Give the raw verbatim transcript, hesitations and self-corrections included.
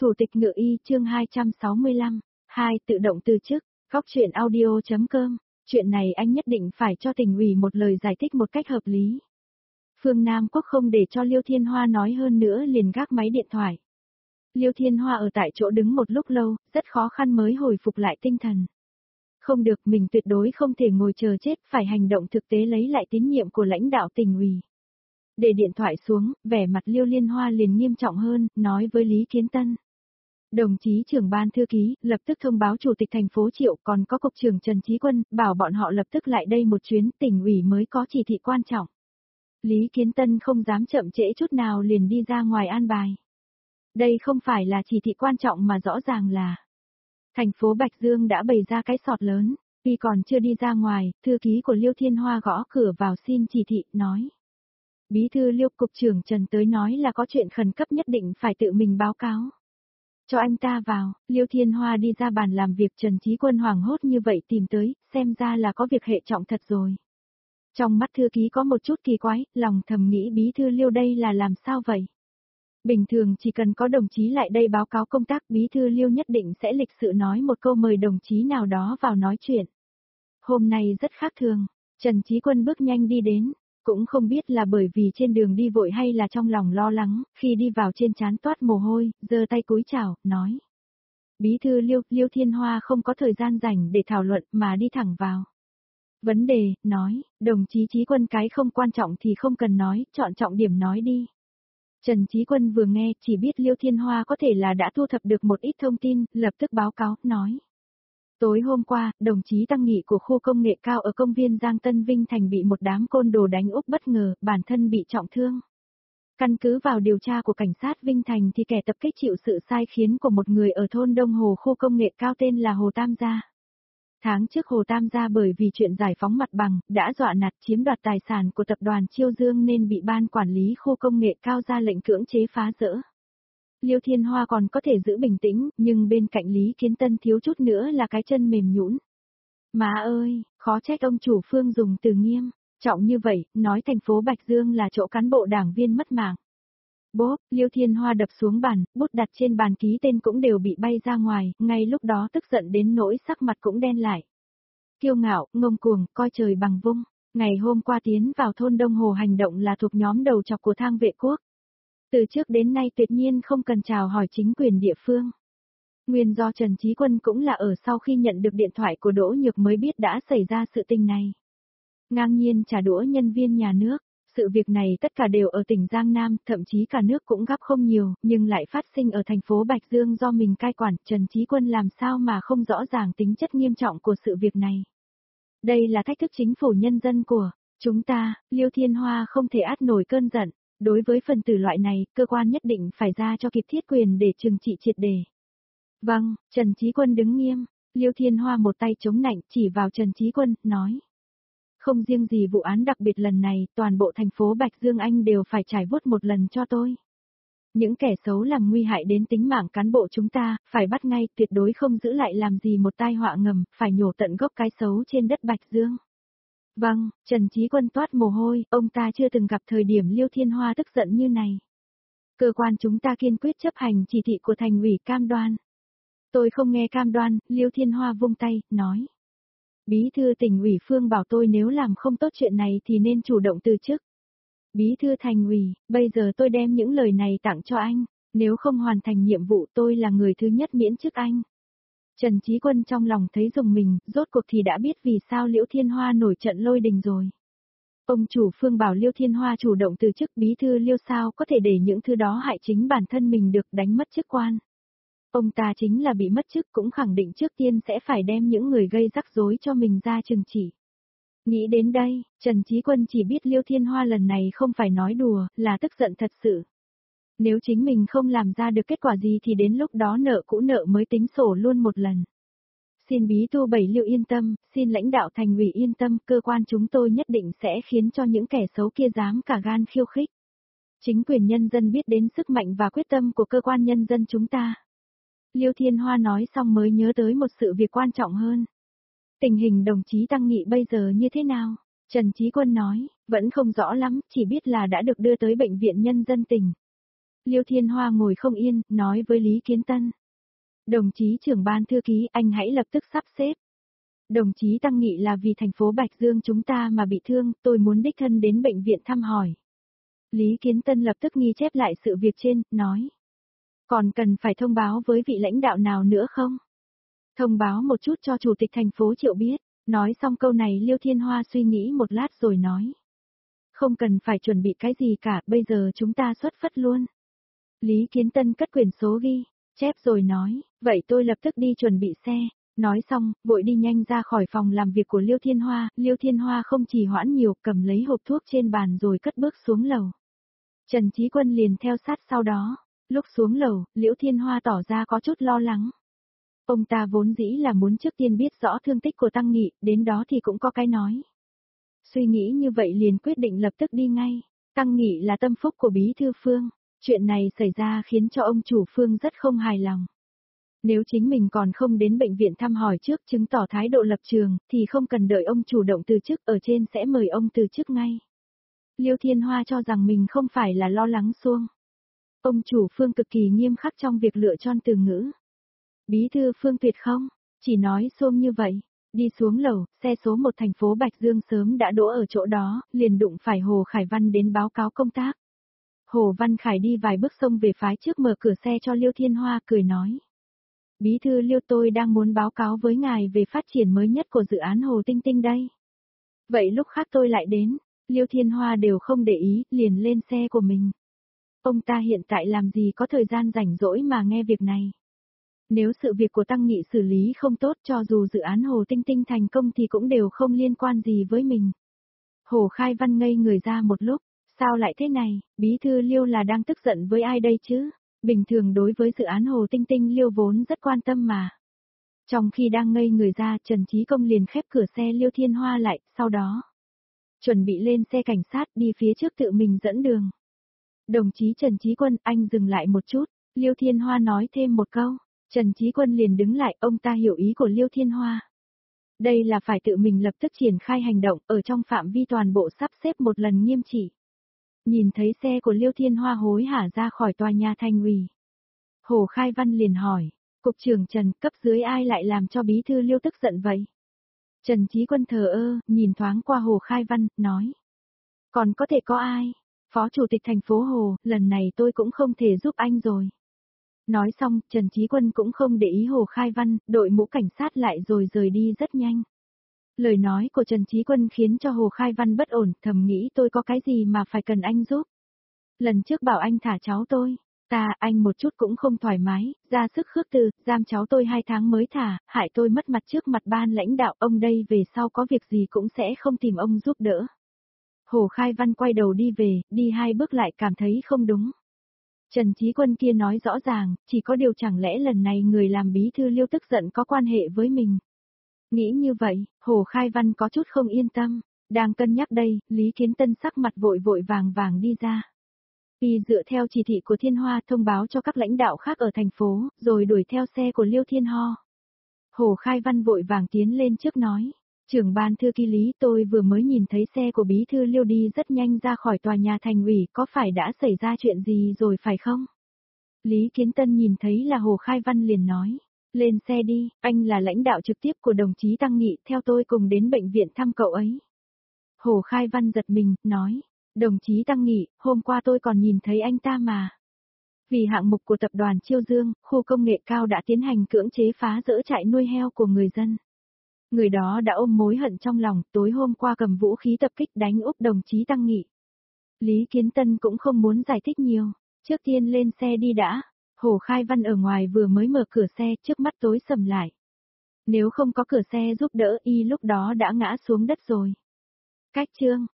Thủ tịch Ngự Y chương hai trăm sáu mươi lăm, hai tự động từ chức, góc truyện audio.com, chuyện này anh nhất định phải cho tỉnh ủy một lời giải thích một cách hợp lý. Phương Nam Quốc không để cho Liêu Thiên Hoa nói hơn nữa liền gác máy điện thoại. Liêu Thiên Hoa ở tại chỗ đứng một lúc lâu, rất khó khăn mới hồi phục lại tinh thần. Không được, mình tuyệt đối không thể ngồi chờ chết, phải hành động thực tế lấy lại tín nhiệm của lãnh đạo tỉnh ủy. Để điện thoại xuống, vẻ mặt Liêu Liên Hoa liền nghiêm trọng hơn, nói với Lý Kiến Tân. Đồng chí trưởng ban thư ký, lập tức thông báo chủ tịch thành phố Triệu còn có cục trưởng Trần Chí Quân, bảo bọn họ lập tức lại đây một chuyến, tỉnh ủy mới có chỉ thị quan trọng. Lý Kiến Tân không dám chậm trễ chút nào liền đi ra ngoài an bài. Đây không phải là chỉ thị quan trọng mà rõ ràng là thành phố Bạch Dương đã bày ra cái sọt lớn, khi còn chưa đi ra ngoài, thư ký của Liêu Thiên Hoa gõ cửa vào xin chỉ thị, nói. Bí thư Liêu cục trưởng Trần tới nói là có chuyện khẩn cấp nhất định phải tự mình báo cáo. Cho anh ta vào, Liêu Thiên Hoa đi ra bàn làm việc, Trần Chí Quân hoảng hốt như vậy tìm tới, xem ra là có việc hệ trọng thật rồi. Trong mắt thư ký có một chút kỳ quái, lòng thầm nghĩ bí thư Liêu đây là làm sao vậy? Bình thường chỉ cần có đồng chí lại đây báo cáo công tác, bí thư Liêu nhất định sẽ lịch sự nói một câu mời đồng chí nào đó vào nói chuyện. Hôm nay rất khác thường, Trần Chí Quân bước nhanh đi đến, cũng không biết là bởi vì trên đường đi vội hay là trong lòng lo lắng, khi đi vào trên trán toát mồ hôi, giơ tay cúi chào, nói. Bí thư Liêu, Liêu Thiên Hoa không có thời gian rảnh để thảo luận mà đi thẳng vào. Vấn đề, nói, đồng chí Chí Quân cái không quan trọng thì không cần nói, chọn trọng điểm nói đi. Trần Chí Quân vừa nghe chỉ biết Liêu Thiên Hoa có thể là đã thu thập được một ít thông tin, lập tức báo cáo, nói. Tối hôm qua, đồng chí tăng nghị của khu công nghệ cao ở công viên Giang Tân Vinh Thành bị một đám côn đồ đánh úp bất ngờ, bản thân bị trọng thương. Căn cứ vào điều tra của cảnh sát Vinh Thành thì kẻ tập kích chịu sự sai khiến của một người ở thôn Đông Hồ khu công nghệ cao tên là Hồ Tam Gia. Tháng trước Hồ Tam Gia bởi vì chuyện giải phóng mặt bằng, đã dọa nạt chiếm đoạt tài sản của tập đoàn Chiêu Dương nên bị ban quản lý khu công nghệ cao ra lệnh cưỡng chế phá rỡ. Liêu Thiên Hoa còn có thể giữ bình tĩnh, nhưng bên cạnh Lý Kiến Tân thiếu chút nữa là cái chân mềm nhũn. Má ơi, khó trách ông chủ Phương dùng từ nghiêm, trọng như vậy, nói thành phố Bạch Dương là chỗ cán bộ đảng viên mất mạng. Bốp, Liêu Thiên Hoa đập xuống bàn, bút đặt trên bàn ký tên cũng đều bị bay ra ngoài, ngay lúc đó tức giận đến nỗi sắc mặt cũng đen lại. Kiêu ngạo, ngông cuồng, coi trời bằng vung, ngày hôm qua tiến vào thôn Đông Hồ hành động là thuộc nhóm đầu chọc của Thang Vệ Quốc. Từ trước đến nay tuyệt nhiên không cần chào hỏi chính quyền địa phương. Nguyên do Trần Chí Quân cũng là ở sau khi nhận được điện thoại của Đỗ Nhược mới biết đã xảy ra sự tình này. Ngang nhiên trả đũa nhân viên nhà nước, sự việc này tất cả đều ở tỉnh Giang Nam, thậm chí cả nước cũng gấp không nhiều, nhưng lại phát sinh ở thành phố Bạch Dương do mình cai quản, Trần Chí Quân làm sao mà không rõ ràng tính chất nghiêm trọng của sự việc này. Đây là thách thức chính phủ nhân dân của chúng ta, Liêu Thiên Hoa không thể át nổi cơn giận. Đối với phần tử loại này, cơ quan nhất định phải ra cho kịp thiết quyền để trừng trị triệt để. Vâng, Trần Chí Quân đứng nghiêm, Liêu Thiên Hoa một tay chống nạnh chỉ vào Trần Chí Quân, nói. Không riêng gì vụ án đặc biệt lần này, toàn bộ thành phố Bạch Dương Anh đều phải trải vuốt một lần cho tôi. Những kẻ xấu làm nguy hại đến tính mạng cán bộ chúng ta, phải bắt ngay, tuyệt đối không giữ lại làm gì một tai họa ngầm, phải nhổ tận gốc cái xấu trên đất Bạch Dương. Vâng, Trần Chí Quân toát mồ hôi, ông ta chưa từng gặp thời điểm Liêu Thiên Hoa tức giận như này. Cơ quan chúng ta kiên quyết chấp hành chỉ thị của thành ủy cam đoan. Tôi không nghe cam đoan, Liêu Thiên Hoa vung tay, nói. Bí thư tỉnh ủy Phương bảo tôi nếu làm không tốt chuyện này thì nên chủ động từ chức. Bí thư thành ủy, bây giờ tôi đem những lời này tặng cho anh, nếu không hoàn thành nhiệm vụ tôi là người thứ nhất miễn chức anh. Trần Chí Quân trong lòng thấy rùng mình, rốt cuộc thì đã biết vì sao Liễu Thiên Hoa nổi trận lôi đình rồi. Ông chủ Phương bảo Liêu Thiên Hoa chủ động từ chức, bí thư Liêu sao có thể để những thứ đó hại chính bản thân mình được, đánh mất chức quan. Ông ta chính là bị mất chức cũng khẳng định trước tiên sẽ phải đem những người gây rắc rối cho mình ra trừng trị. Nghĩ đến đây, Trần Chí Quân chỉ biết Liêu Thiên Hoa lần này không phải nói đùa, là tức giận thật sự. Nếu chính mình không làm ra được kết quả gì thì đến lúc đó nợ cũ nợ mới tính sổ luôn một lần. Xin bí thư Bảy Liêu yên tâm, xin lãnh đạo thành ủy yên tâm, cơ quan chúng tôi nhất định sẽ khiến cho những kẻ xấu kia dám cả gan khiêu khích. Chính quyền nhân dân biết đến sức mạnh và quyết tâm của cơ quan nhân dân chúng ta. Liêu Thiên Hoa nói xong mới nhớ tới một sự việc quan trọng hơn. Tình hình đồng chí Tăng Nghị bây giờ như thế nào? Trần Chí Quân nói, vẫn không rõ lắm, chỉ biết là đã được đưa tới bệnh viện nhân dân tỉnh. Liêu Thiên Hoa ngồi không yên, nói với Lý Kiến Tân. Đồng chí trưởng ban thư ký, anh hãy lập tức sắp xếp. Đồng chí Tăng Nghị là vì thành phố Bạch Dương chúng ta mà bị thương, tôi muốn đích thân đến bệnh viện thăm hỏi. Lý Kiến Tân lập tức ghi chép lại sự việc trên, nói. Còn cần phải thông báo với vị lãnh đạo nào nữa không? Thông báo một chút cho chủ tịch thành phố Triệu biết. Nói xong câu này Liêu Thiên Hoa suy nghĩ một lát rồi nói. Không cần phải chuẩn bị cái gì cả, bây giờ chúng ta xuất phát luôn. Lý Kiến Tân cất quyển số ghi, chép rồi nói, vậy tôi lập tức đi chuẩn bị xe. Nói xong, vội đi nhanh ra khỏi phòng làm việc của Liêu Thiên Hoa, Liêu Thiên Hoa không trì hoãn nhiều, cầm lấy hộp thuốc trên bàn rồi cất bước xuống lầu. Trần Chí Quân liền theo sát sau đó, lúc xuống lầu, Liêu Thiên Hoa tỏ ra có chút lo lắng. Ông ta vốn dĩ là muốn trước tiên biết rõ thương tích của Tăng Nghị, đến đó thì cũng có cái nói. Suy nghĩ như vậy liền quyết định lập tức đi ngay. Tăng Nghị là tâm phúc của bí thư Phương, chuyện này xảy ra khiến cho ông chủ Phương rất không hài lòng. Nếu chính mình còn không đến bệnh viện thăm hỏi trước chứng tỏ thái độ lập trường, thì không cần đợi ông chủ động từ chức, ở trên sẽ mời ông từ chức ngay. Liêu Thiên Hoa cho rằng mình không phải là lo lắng xuông. Ông chủ Phương cực kỳ nghiêm khắc trong việc lựa chọn từ ngữ. Bí thư Phương tuyệt không, chỉ nói xuông như vậy. Đi xuống lầu, xe số một thành phố Bạch Dương sớm đã đỗ ở chỗ đó, liền đụng phải Hồ Khải Văn đến báo cáo công tác. Hồ Văn Khải đi vài bước xông về phái trước mở cửa xe cho Liêu Thiên Hoa, cười nói. Bí thư Liêu, tôi đang muốn báo cáo với ngài về phát triển mới nhất của dự án Hồ Tinh Tinh đây. Vậy lúc khác tôi lại đến, Liêu Thiên Hoa đều không để ý, liền lên xe của mình. Ông ta hiện tại làm gì có thời gian rảnh rỗi mà nghe việc này. Nếu sự việc của Tăng Nghị xử lý không tốt, cho dù dự án Hồ Tinh Tinh thành công thì cũng đều không liên quan gì với mình. Hồ Khai Văn ngây người ra một lúc, sao lại thế này, bí thư Liêu là đang tức giận với ai đây chứ? Bình thường đối với dự án Hồ Tinh Tinh Liêu vốn rất quan tâm mà. Trong khi đang ngây người ra, Trần Chí Công liền khép cửa xe Liêu Thiên Hoa lại, sau đó chuẩn bị lên xe cảnh sát đi phía trước tự mình dẫn đường. Đồng chí Trần Chí Quân, anh dừng lại một chút, Liêu Thiên Hoa nói thêm một câu. Trần Chí Quân liền đứng lại, ông ta hiểu ý của Liêu Thiên Hoa. Đây là phải tự mình lập tức triển khai hành động, ở trong phạm vi toàn bộ sắp xếp một lần nghiêm trị. Nhìn thấy xe của Liêu Thiên Hoa hối hả ra khỏi tòa nhà thành ủy. Hồ Khai Văn liền hỏi, Cục trưởng Trần, cấp dưới ai lại làm cho bí thư Liêu tức giận vậy? Trần Chí Quân thờ ơ, nhìn thoáng qua Hồ Khai Văn, nói. Còn có thể có ai? Phó Chủ tịch thành phố Hồ, lần này tôi cũng không thể giúp anh rồi. Nói xong, Trần Chí Quân cũng không để ý Hồ Khai Văn, đội mũ cảnh sát lại rồi rời đi rất nhanh. Lời nói của Trần Chí Quân khiến cho Hồ Khai Văn bất ổn, thầm nghĩ tôi có cái gì mà phải cần anh giúp. Lần trước bảo anh thả cháu tôi, ta, anh một chút cũng không thoải mái, ra sức khước từ, giam cháu tôi hai tháng mới thả, hại tôi mất mặt trước mặt ban lãnh đạo, ông đây về sau có việc gì cũng sẽ không tìm ông giúp đỡ. Hồ Khai Văn quay đầu đi về, đi hai bước lại cảm thấy không đúng. Trần Chí Quân kia nói rõ ràng, chỉ có điều chẳng lẽ lần này người làm bí thư Liêu tức giận có quan hệ với mình. Nghĩ như vậy, Hồ Khai Văn có chút không yên tâm, đang cân nhắc đây, Lý Kiến Tân sắc mặt vội vội vàng vàng đi ra. Y dựa theo chỉ thị của Thiên Hoa thông báo cho các lãnh đạo khác ở thành phố, rồi đuổi theo xe của Liêu Thiên Ho. Hồ Khai Văn vội vàng tiến lên trước nói, trưởng ban thư ký Lý, tôi vừa mới nhìn thấy xe của bí thư Liêu đi rất nhanh ra khỏi tòa nhà thành ủy, có phải đã xảy ra chuyện gì rồi phải không? Lý Kiến Tân nhìn thấy là Hồ Khai Văn liền nói, lên xe đi, anh là lãnh đạo trực tiếp của đồng chí Tăng Nghị, theo tôi cùng đến bệnh viện thăm cậu ấy. Hồ Khai Văn giật mình, nói, đồng chí Tăng Nghị, hôm qua tôi còn nhìn thấy anh ta mà. Vì hạng mục của tập đoàn Chiêu Dương, khu công nghệ cao đã tiến hành cưỡng chế phá rỡ trại nuôi heo của người dân. Người đó đã ôm mối hận trong lòng, tối hôm qua cầm vũ khí tập kích đánh úp đồng chí Tăng Nghị. Lý Kiến Tân cũng không muốn giải thích nhiều, trước tiên lên xe đi đã. Hồ Khai Văn ở ngoài vừa mới mở cửa xe, trước mắt tối sầm lại. Nếu không có cửa xe giúp đỡ y lúc đó đã ngã xuống đất rồi. Cách chương